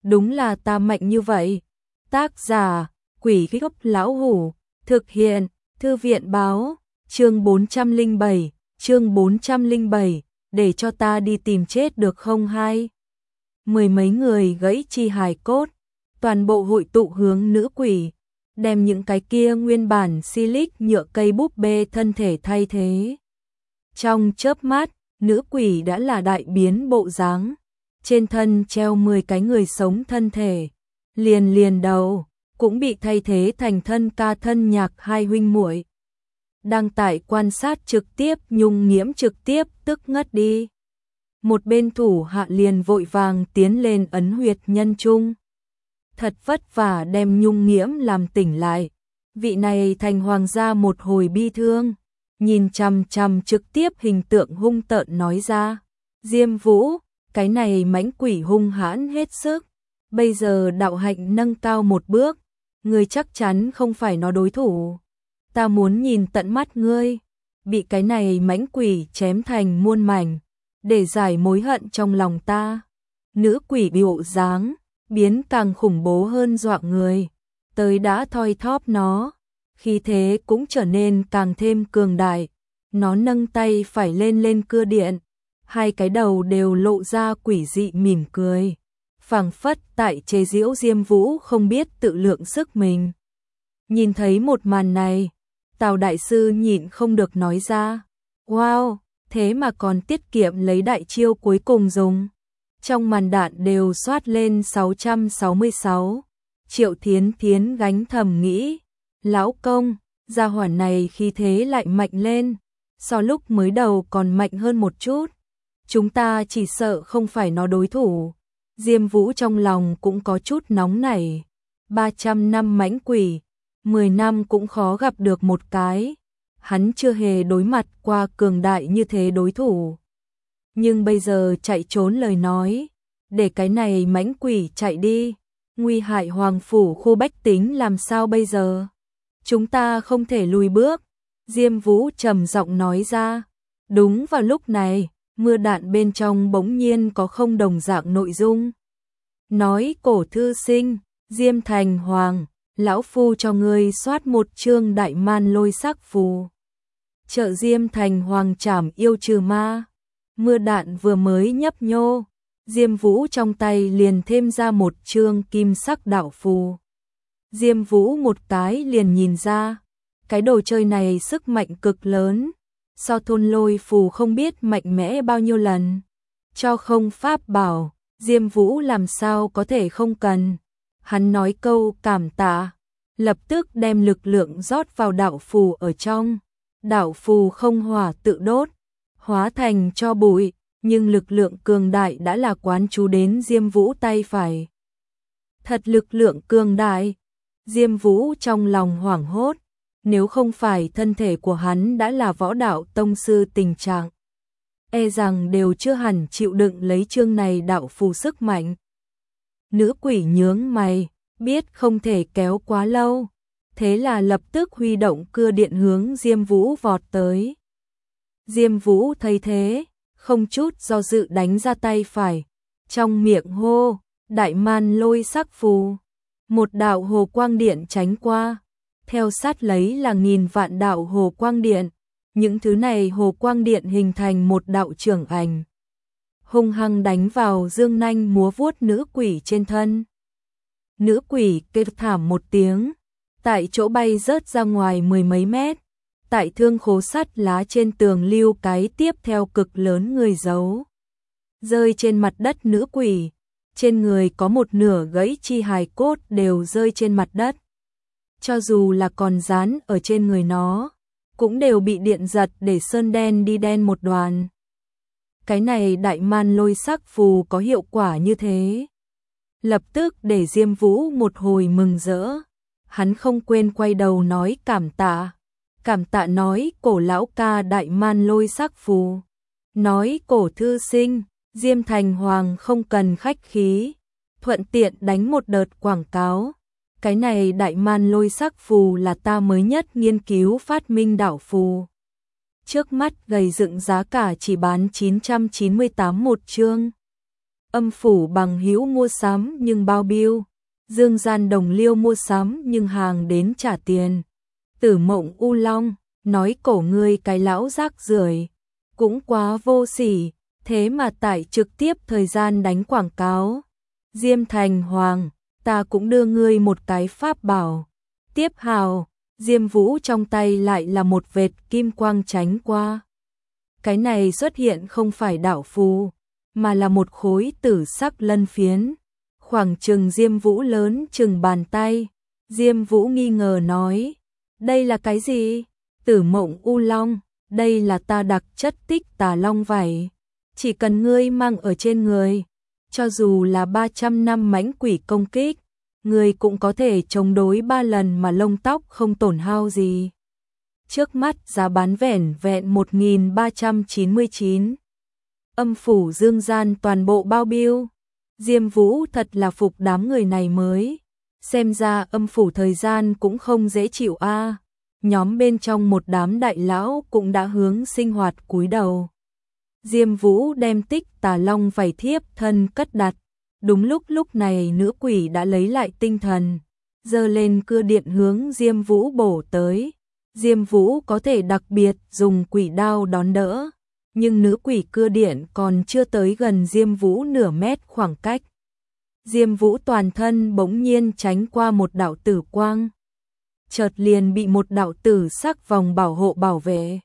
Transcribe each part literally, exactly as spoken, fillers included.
đúng là ta mạnh như vậy. Tác giả, Quỷ Gốc Lão Hủ, thực hiện, Thư viện báo, chương bốn trăm lẻ bảy, chương bốn trăm lẻ bảy, để cho ta đi tìm chết được không hai. Mười mấy người gãy chi hài cốt, toàn bộ hội tụ hướng nữ quỷ, đem những cái kia nguyên bản silic nhựa cây búp bê thân thể thay thế. Trong chớp mắt, nữ quỷ đã là đại biến bộ dáng, trên thân treo mười cái người sống thân thể, liền liền đầu cũng bị thay thế thành thân ca thân nhạc hai huynh muội. Đang tại quan sát trực tiếp, Nhung Nghiễm trực tiếp tức ngất đi. Một bên thủ hạ liền vội vàng tiến lên ấn huyệt nhân trung. Thật vất vả đem Nhung Nghiễm làm tỉnh lại. Vị này thành hoàng gia một hồi bi thương, nhìn chằm chằm trực tiếp hình tượng hung tợn nói ra. Diêm Vũ, cái này mãnh quỷ hung hãn hết sức. Bây giờ đạo hạnh nâng cao một bước, ngươi chắc chắn không phải nó đối thủ. Ta muốn nhìn tận mắt ngươi bị cái này mãnh quỷ chém thành muôn mảnh, để giải mối hận trong lòng ta. Nữ quỷ biểu dáng biến càng khủng bố hơn dọa người, tới đã thoi thóp nó, khí thế cũng trở nên càng thêm cường đại. Nó nâng tay phải lên lên cưa điện, hai cái đầu đều lộ ra quỷ dị mỉm cười, phảng phất tại chế giễu Diêm Vũ không biết tự lượng sức mình. Nhìn thấy một màn này, Tào đại sư nhịn không được nói ra, wow, thế mà còn tiết kiệm lấy đại chiêu cuối cùng dùng. Trong màn đạn đều soát lên sáu trăm sáu mươi sáu. Triệu Thiến Thiến gánh thầm nghĩ, lão công, gia hỏa này khi thế lại mạnh lên, so lúc mới đầu còn mạnh hơn một chút. Chúng ta chỉ sợ không phải nó đối thủ. Diêm Vũ trong lòng cũng có chút nóng nảy. ba trăm năm mãnh quỷ, mười năm cũng khó gặp được một cái. Hắn chưa hề đối mặt qua cường đại như thế đối thủ. Nhưng bây giờ chạy trốn lời nói, để cái này mãnh quỷ chạy đi, nguy hại hoàng phủ khu bách tính làm sao bây giờ? Chúng ta không thể lùi bước. Diêm Vũ trầm giọng nói ra. Đúng vào lúc này, mưa đạn bên trong bỗng nhiên có không đồng dạng nội dung. Nói cổ thư sinh, Diêm Thành Hoàng, lão phu cho ngươi soát một chương đại man lôi sắc phù. Trợ Diêm Thành Hoàng trảm yêu trừ ma. Mưa đạn vừa mới nhấp nhô, Diêm Vũ trong tay liền thêm ra một chương kim sắc đạo phù. Diêm Vũ một cái liền nhìn ra, cái đồ chơi này sức mạnh cực lớn, so thôn lôi phù không biết mạnh mẽ bao nhiêu lần. Cho không pháp bảo, Diêm Vũ làm sao có thể không cần. Hắn nói câu cảm tạ, lập tức đem lực lượng rót vào đạo phù ở trong. Đạo phù không hỏa tự đốt, hóa thành cho bụi, nhưng lực lượng cường đại đã là quán chú đến Diêm Vũ tay phải. Thật lực lượng cường đại. Diêm Vũ trong lòng hoảng hốt, nếu không phải thân thể của hắn đã là võ đạo tông sư tình trạng, e rằng đều chưa hẳn chịu đựng lấy chương này đạo phù sức mạnh. Nữ quỷ nhướng mày, biết không thể kéo quá lâu, thế là lập tức huy động cưa điện hướng Diêm Vũ vọt tới. Diêm Vũ thấy thế, không chút do dự đánh ra tay phải, trong miệng hô, đại man lôi sắc phù. Một đạo hồ quang điện tránh qua, theo sát lấy là nghìn vạn đạo hồ quang điện. Những thứ này hồ quang điện hình thành một đạo trưởng ảnh, hung hăng đánh vào dương nanh múa vuốt nữ quỷ trên thân. Nữ quỷ kêu thảm một tiếng, tại chỗ bay rớt ra ngoài mười mấy mét. Tại thương khố sắt lá trên tường lưu cái tiếp theo cực lớn người giấu, rơi trên mặt đất. Nữ quỷ trên người có một nửa gãy chi hài cốt đều rơi trên mặt đất. Cho dù là còn dán ở trên người nó, cũng đều bị điện giật để sơn đen đi đen một đoàn. Cái này đại man lôi sắc phù có hiệu quả như thế, lập tức để Diêm Vũ một hồi mừng rỡ. Hắn không quên quay đầu nói cảm tạ. Cảm tạ nói cổ lão ca đại man lôi sắc phù. Nói cổ thư sinh, Diêm Thành Hoàng không cần khách khí, thuận tiện đánh một đợt quảng cáo. Cái này đại man lôi sắc phù là ta mới nhất nghiên cứu phát minh đạo phù. Trước mắt gầy dựng giá cả chỉ bán chín trăm chín mươi tám một chương. Âm phủ bằng hữu mua sắm nhưng bao bill, dương gian đồng liêu mua sắm nhưng hàng đến trả tiền. Tử Mộng U Long, nói cổ ngươi cái lão rác rưởi, cũng quá vô sỉ, thế mà tải trực tiếp thời gian đánh quảng cáo. Diêm Thành Hoàng, ta cũng đưa ngươi một cái pháp bảo. Tiếp hào, Diêm Vũ trong tay lại là một vệt kim quang tránh qua. Cái này xuất hiện không phải đạo phù, mà là một khối tử sắc lân phiến, khoảng chừng Diêm Vũ lớn chừng bàn tay. Diêm Vũ nghi ngờ nói, đây là cái gì? Tử Mộng U Long, đây là ta đặc chất tích tà long vảy, chỉ cần ngươi mang ở trên người, cho dù là ba trăm năm mãnh quỷ công kích, ngươi cũng có thể chống đối ba lần mà lông tóc không tổn hao gì. Trước mắt giá bán vẻn vẹn một nghìn ba trăm chín mươi chín. Âm phủ dương gian toàn bộ bao bill. Diêm Vũ thật là phục đám người này mới. Xem ra âm phủ thời gian cũng không dễ chịu a. À. Nhóm bên trong một đám đại lão cũng đã hướng sinh hoạt cúi đầu. Diêm Vũ đem tích tà long vảy thiếp thân cất đặt. Đúng lúc lúc này nữ quỷ đã lấy lại tinh thần, giơ lên cưa điện hướng Diêm Vũ bổ tới. Diêm Vũ có thể đặc biệt dùng quỷ đao đón đỡ, nhưng nữ quỷ cưa điện còn chưa tới gần Diêm Vũ nửa mét khoảng cách. Diêm Vũ toàn thân bỗng nhiên tránh qua một đạo tử quang, chợt liền bị một đạo tử sắc vòng bảo hộ bảo vệ.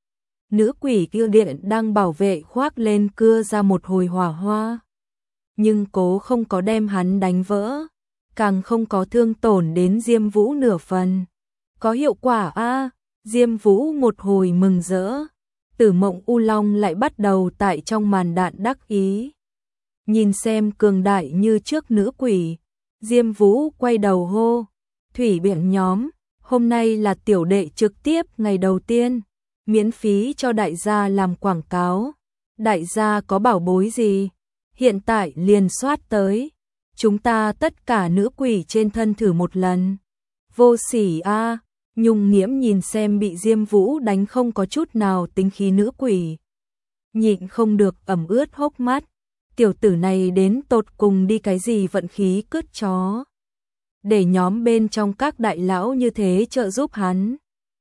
Nữ quỷ cưa điện đang bảo vệ khoác lên cưa ra một hồi hỏa hoa, nhưng cố không có đem hắn đánh vỡ, càng không có thương tổn đến Diêm Vũ nửa phần. Có hiệu quả a, à, Diêm Vũ một hồi mừng rỡ. Tử Mộng U Long lại bắt đầu tại trong màn đạn đắc ý. Nhìn xem cường đại như trước nữ quỷ, Diêm Vũ quay đầu hô, thủy biển nhóm, hôm nay là tiểu đệ trực tiếp ngày đầu tiên, miễn phí cho đại gia làm quảng cáo. Đại gia có bảo bối gì? Hiện tại liền soát tới. Chúng ta tất cả nữ quỷ trên thân thử một lần. Vô sỉ a. À. Nhung Nghiễm nhìn xem bị Diêm Vũ đánh không có chút nào tính khí nữ quỷ, nhịn không được ẩm ướt hốc mắt. Tiểu tử này đến tột cùng đi cái gì vận khí cứt chó, để nhóm bên trong các đại lão như thế trợ giúp hắn.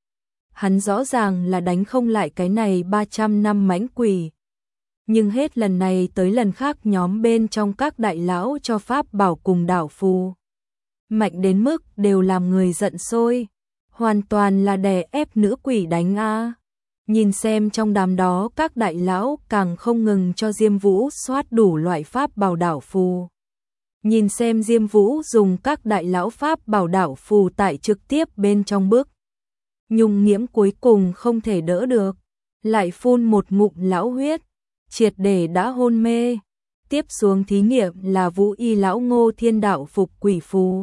Hắn rõ ràng là đánh không lại cái này ba trăm năm mãnh quỷ, nhưng hết lần này tới lần khác nhóm bên trong các đại lão cho pháp bảo cùng đảo phù mạnh đến mức đều làm người giận sôi. Hoàn toàn là đè ép nữ quỷ đánh a. Nhìn xem trong đám đó các đại lão càng không ngừng cho Diêm Vũ soát đủ loại pháp bảo đảo phù. Nhìn xem Diêm Vũ dùng các đại lão pháp bảo đảo phù tại trực tiếp bên trong bước. Nhung Nghiễm cuối cùng không thể đỡ được, lại phun một ngụm lão huyết, triệt để đã hôn mê. Tiếp xuống thí nghiệm là Vũ Y lão Ngô Thiên đạo phục quỷ phù.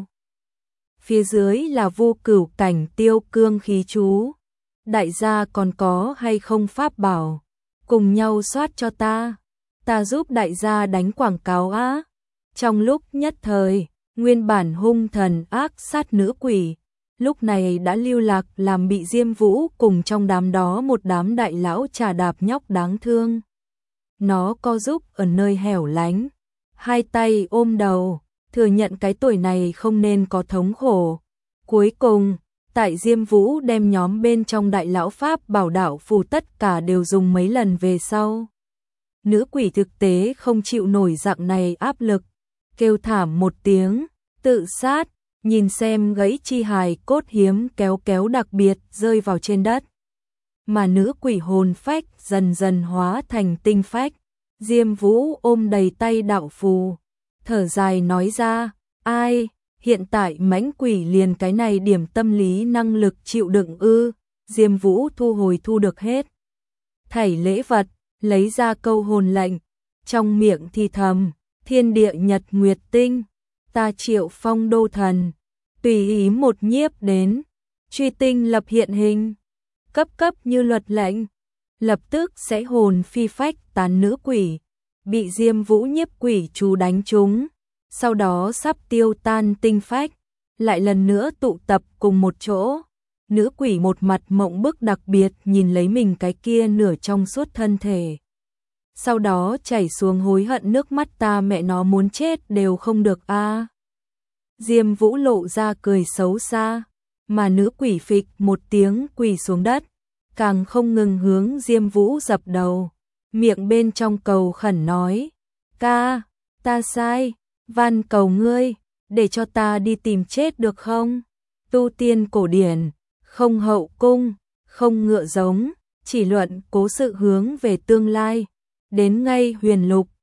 Phía dưới là vô cửu cảnh tiêu cương khí chú. Đại gia còn có hay không pháp bảo? Cùng nhau soát cho ta. Ta giúp đại gia đánh quảng cáo á. Trong lúc nhất thời, nguyên bản hung thần ác sát nữ quỷ, lúc này đã lưu lạc làm bị Diêm Vũ cùng trong đám đó một đám đại lão trà đạp nhóc đáng thương. Nó co giúp ở nơi hẻo lánh, hai tay ôm đầu, thừa nhận cái tuổi này không nên có thống khổ. Cuối cùng, tại Diêm Vũ đem nhóm bên trong đại lão pháp bảo đảo phù tất cả đều dùng mấy lần về sau. Nữ quỷ thực tế không chịu nổi dạng này áp lực, kêu thảm một tiếng, tự sát, nhìn xem gãy chi hài cốt hiếm kéo kéo đặc biệt rơi vào trên đất. Mà nữ quỷ hồn phách dần dần hóa thành tinh phách. Diêm Vũ ôm đầy tay đạo phù, thở dài nói ra, ai, hiện tại mãnh quỷ liền cái này điểm tâm lý năng lực chịu đựng ư. Diêm Vũ thu hồi thu được hết thảy lễ vật, lấy ra câu hồn lệnh, trong miệng thì thầm, thiên địa nhật nguyệt tinh, ta Triệu Phong đô thần, tùy ý một nhiếp đến, truy tinh lập hiện hình, cấp cấp như luật lệnh, lập tức sẽ hồn phi phách tán nữ quỷ, bị Diêm Vũ nhiếp quỷ chú đánh trúng, sau đó sắp tiêu tan tinh phách, lại lần nữa tụ tập cùng một chỗ. Nữ quỷ một mặt mộng bức đặc biệt nhìn lấy mình cái kia nửa trong suốt thân thể. sau đó chảy xuống hối hận nước mắt ta mẹ nó muốn chết đều không được a. À. Diêm Vũ lộ ra cười xấu xa, mà nữ quỷ phịch một tiếng quỳ xuống đất, càng không ngừng hướng Diêm Vũ dập đầu, miệng bên trong cầu khẩn nói, ca, ta sai, van cầu ngươi, để cho ta đi tìm chết được không? Tu tiên cổ điển, không hậu cung, không ngựa giống, chỉ luận cố sự hướng về tương lai, đến ngay huyền lục,